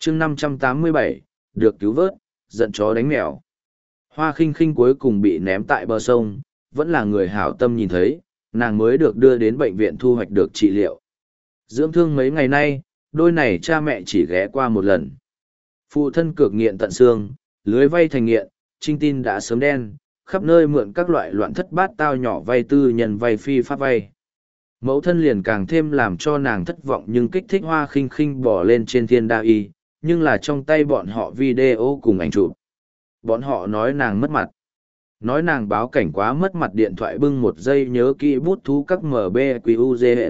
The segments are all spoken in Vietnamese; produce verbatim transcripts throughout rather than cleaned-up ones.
chương năm trăm tám mươi bảy, được cứu vớt, giận chó đánh mèo. Hoa khinh khinh cuối cùng bị ném tại bờ sông, vẫn là người hảo tâm nhìn thấy, nàng mới được đưa đến bệnh viện thu hoạch được trị liệu. Dưỡng thương mấy ngày nay, đôi này cha mẹ chỉ ghé qua một lần. Phụ thân cược nghiện tận xương, lưới vay thành nghiện, trinh tin đã sớm đen, khắp nơi mượn các loại loạn thất bát tao nhỏ vay tư nhân vay phi pháp vay. Mẫu thân liền càng thêm làm cho nàng thất vọng nhưng kích thích Hoa khinh khinh bỏ lên trên thiên đa y, nhưng là trong tay bọn họ video cùng ảnh chụp. Bọn họ nói nàng mất mặt. Nói nàng báo cảnh quá mất mặt, điện thoại bưng một giây nhớ kỹ bút thú các em bê quy u giê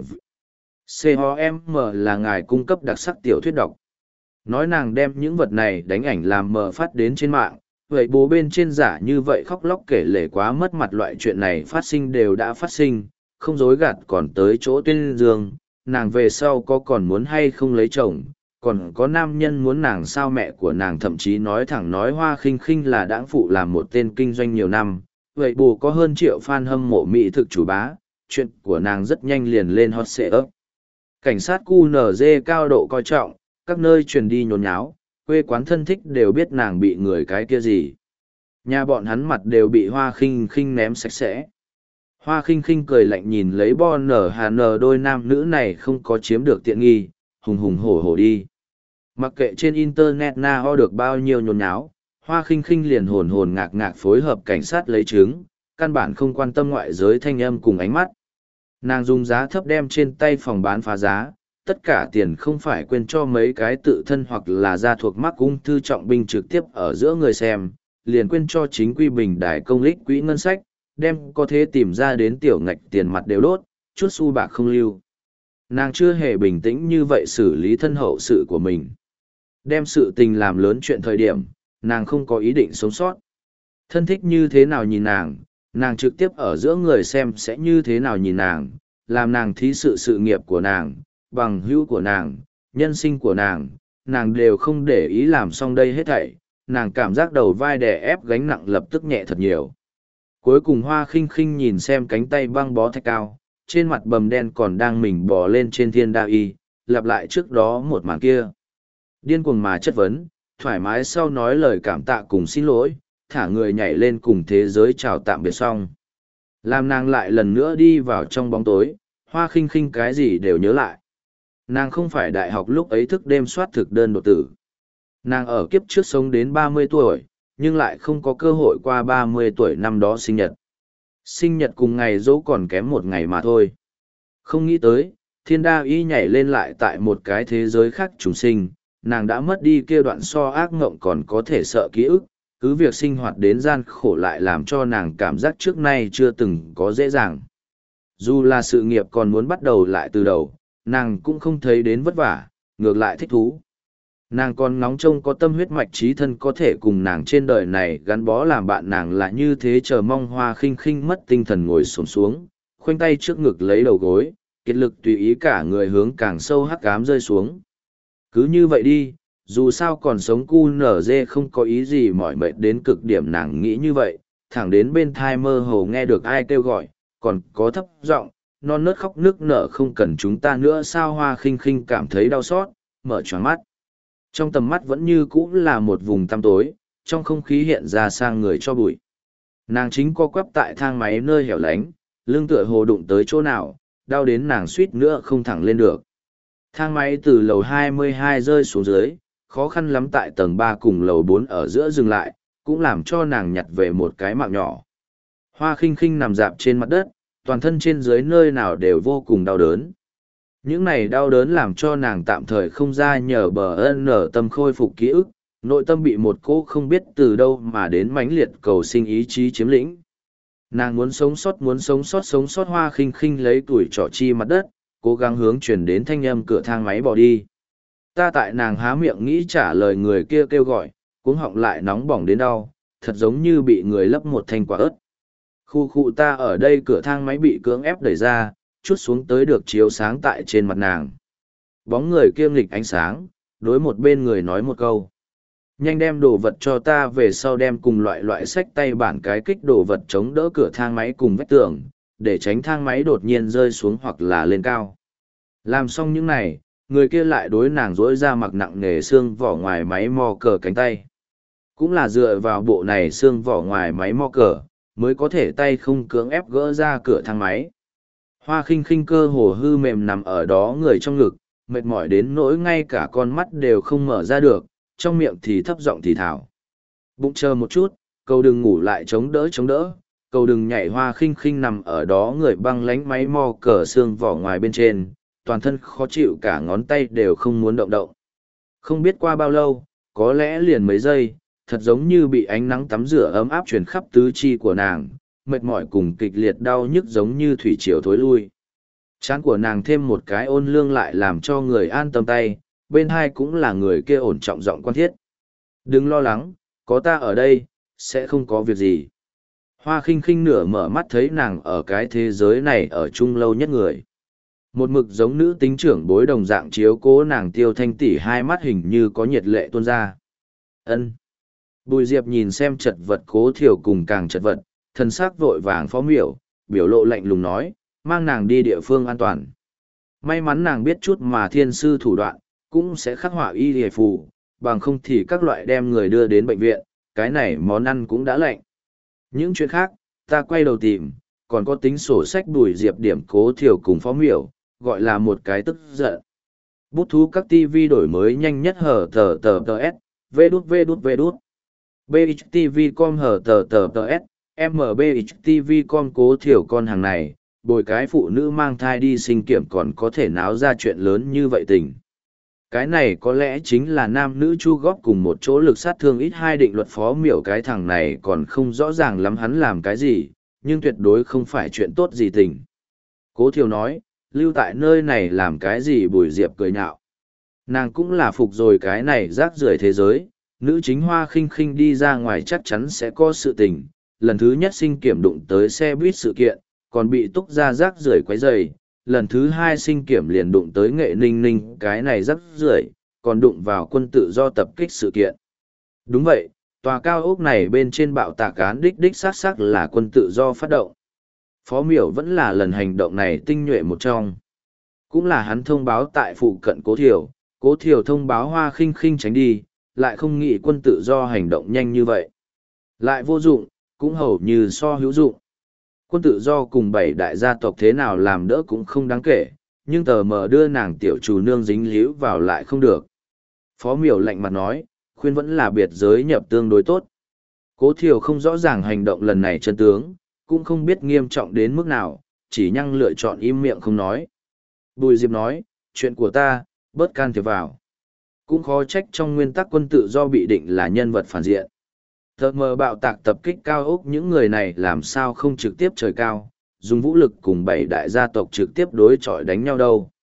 com là ngài cung cấp đặc sắc tiểu thuyết đọc. Nói nàng đem những vật này đánh ảnh làm mờ phát đến trên mạng, vậy bố bên trên giả như vậy khóc lóc kể lể quá mất mặt, loại chuyện này phát sinh đều đã phát sinh, không dối gạt còn tới chỗ tuyên dương, nàng về sau có còn muốn hay không lấy chồng, còn có nam nhân muốn nàng sao. Mẹ của nàng thậm chí nói thẳng nói Hoa khinh khinh là đãng phụ làm một tên kinh doanh nhiều năm, vậy bù có hơn triệu fan hâm mộ mỹ thực chủ bá, chuyện của nàng rất nhanh liền lên hot search. Cảnh sát quy en giê cao độ coi trọng, các nơi truyền đi nhốn nháo, quê quán thân thích đều biết nàng bị người cái kia gì. Nhà bọn hắn mặt đều bị Hoa khinh khinh ném sạch sẽ. Hoa khinh khinh cười lạnh nhìn lấy bo nở hà nở đôi nam nữ này không có chiếm được tiện nghi, hùng hùng hổ hổ đi. Mặc kệ trên internet na ho được bao nhiêu nhốn nháo, Hoa khinh khinh liền hồn hồn ngạc ngạc phối hợp cảnh sát lấy chứng, căn bản không quan tâm ngoại giới thanh âm cùng ánh mắt. Nàng dùng giá thấp đem trên tay phòng bán phá giá, tất cả tiền không phải quên cho mấy cái tự thân hoặc là gia thuộc mắc ung thư trọng binh trực tiếp ở giữa người xem, liền quên cho chính quy bình đài công lích quỹ ngân sách, đem có thể tìm ra đến tiểu ngạch tiền mặt đều đốt, chút xu bạc không lưu. Nàng chưa hề bình tĩnh như vậy xử lý thân hậu sự của mình. Đem sự tình làm lớn chuyện thời điểm, nàng không có ý định sống sót. Thân thích như thế nào nhìn nàng, nàng trực tiếp ở giữa người xem sẽ như thế nào nhìn nàng, làm nàng thí sự sự nghiệp của nàng, bằng hữu của nàng, nhân sinh của nàng, nàng đều không để ý. Làm xong đây hết thảy, nàng cảm giác đầu vai đè ép gánh nặng lập tức nhẹ thật nhiều. Cuối cùng Hoa khinh khinh nhìn xem cánh tay băng bó thạch cao, trên mặt bầm đen còn đang mình bò lên trên thiên đa y, lặp lại trước đó một màn kia. Điên cuồng mà chất vấn, thoải mái sau nói lời cảm tạ cùng xin lỗi, thả người nhảy lên cùng thế giới chào tạm biệt xong. Làm nàng lại lần nữa đi vào trong bóng tối, Hoa khinh khinh cái gì đều nhớ lại. Nàng không phải đại học lúc ấy thức đêm soát thực đơn đột tử. Nàng ở kiếp trước sống đến ba mươi tuổi, nhưng lại không có cơ hội qua ba mươi tuổi năm đó sinh nhật. Sinh nhật cùng ngày dỗ còn kém một ngày mà thôi. Không nghĩ tới, thiên đa y nhảy lên lại tại một cái thế giới khác trùng sinh, nàng đã mất đi kia đoạn so ác ngộng còn có thể sợ ký ức, cứ việc sinh hoạt đến gian khổ lại làm cho nàng cảm giác trước nay chưa từng có dễ dàng. Dù là sự nghiệp còn muốn bắt đầu lại từ đầu, nàng cũng không thấy đến vất vả, ngược lại thích thú. Nàng còn ngóng trông có tâm huyết mạch trí thân có thể cùng nàng trên đời này gắn bó làm bạn, nàng là như thế chờ mong. Hoa khinh khinh mất tinh thần ngồi xổm xuống, khoanh tay trước ngực lấy đầu gối, kiệt lực tùy ý cả người hướng càng sâu hắc ám rơi xuống. Cứ như vậy đi, dù sao còn sống cu nở dê không có ý gì mỏi mệt đến cực điểm, nàng nghĩ như vậy, thẳng đến bên thai mơ hồ nghe được ai kêu gọi, còn có thấp giọng, non nớt khóc nước nở không cần chúng ta nữa sao. Hoa khinh khinh cảm thấy đau xót, mở choáng mắt. Trong tầm mắt vẫn như cũ là một vùng tăm tối, trong không khí hiện ra sang người cho bụi. Nàng chính co quắp tại thang máy nơi hẻo lánh, lưng tựa hồ đụng tới chỗ nào, đau đến nàng suýt nữa không thẳng lên được. Thang máy từ lầu hai mươi hai rơi xuống dưới, khó khăn lắm tại tầng ba cùng lầu bốn ở giữa dừng lại, cũng làm cho nàng nhặt về một cái mạng nhỏ. Hoa khinh khinh nằm dạp trên mặt đất, toàn thân trên dưới nơi nào đều vô cùng đau đớn. Những này đau đớn làm cho nàng tạm thời không ra nhờ bờ ân nở tâm khôi phục ký ức, nội tâm bị một cô không biết từ đâu mà đến mãnh liệt cầu sinh ý chí chiếm lĩnh. Nàng muốn sống sót muốn sống sót sống sót. Hoa khinh khinh lấy tuổi trỏ chi mặt đất, cố gắng hướng chuyển đến thanh âm cửa thang máy bỏ đi. Ta tại nàng há miệng nghĩ trả lời người kia kêu, kêu gọi, cuống họng lại nóng bỏng đến đau, thật giống như bị người lấp một thanh quả ớt. Khu khu ta ở đây. Cửa thang máy bị cưỡng ép đẩy ra, chút xuống tới được chiếu sáng tại trên mặt nàng. Bóng người kiêm lịch ánh sáng, đối một bên người nói một câu. Nhanh đem đồ vật cho ta, về sau đem cùng loại loại sách tay bản cái kích đồ vật chống đỡ cửa thang máy cùng vách tường, để tránh thang máy đột nhiên rơi xuống hoặc là lên cao. Làm xong những này, người kia lại đối nàng dỗi ra mặc nặng nề xương vỏ ngoài máy mo cờ cánh tay. Cũng là dựa vào bộ này xương vỏ ngoài máy mo cờ, mới có thể tay không cưỡng ép gỡ ra cửa thang máy. Hoa khinh khinh cơ hồ hư mềm nằm ở đó người trong ngực, mệt mỏi đến nỗi ngay cả con mắt đều không mở ra được, trong miệng thì thấp giọng thì thào. Bụng chờ một chút, cầu đừng ngủ lại chống đỡ chống đỡ, cầu đừng nhảy. Hoa khinh khinh nằm ở đó người băng lánh máy mo cờ xương vỏ ngoài bên trên, toàn thân khó chịu, cả ngón tay đều không muốn động động. Không biết qua bao lâu, có lẽ liền mấy giây, thật giống như bị ánh nắng tắm rửa ấm áp truyền khắp tứ chi của nàng, mệt mỏi cùng kịch liệt đau nhức giống như thủy triều thối lui. Trán của nàng thêm một cái ôn lương lại làm cho người an tâm tay, bên hai cũng là người kia ổn trọng giọng quan thiết. Đừng lo lắng, có ta ở đây, sẽ không có việc gì. Hoa khinh khinh nửa mở mắt thấy nàng ở cái thế giới này ở chung lâu nhất người. Một mực giống nữ tính trưởng bối đồng dạng chiếu cố nàng Tiêu Thanh tỷ, hai mắt hình như có nhiệt lệ tuôn ra. Ân. Bùi Diệp nhìn xem chật vật Cố Thiều cùng càng chật vật, thân xác vội vàng phó miểu, biểu lộ lạnh lùng nói, mang nàng đi địa phương an toàn. May mắn nàng biết chút mà thiên sư thủ đoạn, cũng sẽ khắc họa y hề phù, bằng không thì các loại đem người đưa đến bệnh viện, cái này món ăn cũng đã lạnh. Những chuyện khác, ta quay đầu tìm, còn có tính sổ sách. Bùi Diệp điểm Cố Thiều cùng phó miểu, gọi là một cái tức giận. Bút thú các ti vi đổi mới nhanh nhất hở tờ tờ tờ s, vê đút vê đút vê đút. bê hát tê vê com hở tờ tờ tờ s, em bê hát tê vê com. Cố Thiều con hàng này, bồi cái phụ nữ mang thai đi sinh kiểm còn có thể náo ra chuyện lớn như vậy tình. Cái này có lẽ chính là nam nữ chu góp cùng một chỗ lực sát thương ít hai định luật. Phó miểu cái thằng này còn không rõ ràng lắm hắn làm cái gì, nhưng tuyệt đối không phải chuyện tốt gì tình. Cố Thiều nói, lưu tại nơi này làm cái gì? Bùi Diệp cười nhạo. Nàng cũng là phục rồi cái này rác rưởi thế giới, nữ chính Hoa khinh khinh đi ra ngoài chắc chắn sẽ có sự tình. Lần thứ nhất sinh kiểm đụng tới xe buýt sự kiện, còn bị túc ra rác rưởi quấy rầy. Lần thứ hai sinh kiểm liền đụng tới Nghệ Ninh Ninh, cái này rác rưởi, còn đụng vào quân tự do tập kích sự kiện. Đúng vậy, tòa cao ốc này bên trên bạo tạc án đích đích xác xác là quân tự do phát động. Phó miểu vẫn là lần hành động này tinh nhuệ một trong. Cũng là hắn thông báo tại phụ cận Cố Thiều, Cố Thiều thông báo Hoa khinh khinh tránh đi, lại không nghĩ quân tự do hành động nhanh như vậy. Lại vô dụng, cũng hầu như so hữu dụng. Quân tự do cùng bảy đại gia tộc thế nào làm đỡ cũng không đáng kể, nhưng tờ mờ đưa nàng tiểu chủ nương dính líu vào lại không được. Phó miểu lạnh mặt nói, khuyên vẫn là biệt giới nhập tương đối tốt. Cố Thiều không rõ ràng hành động lần này chân tướng, cũng không biết nghiêm trọng đến mức nào, chỉ nhăng lựa chọn im miệng không nói. Bùi Diệp nói, chuyện của ta, bớt can thiệp vào. Cũng khó trách trong nguyên tắc quân tự do bị định là nhân vật phản diện. Thợ mờ bạo tạc tập kích cao ốc, những người này làm sao không trực tiếp trời cao, dùng vũ lực cùng bảy đại gia tộc trực tiếp đối chọi đánh nhau đâu.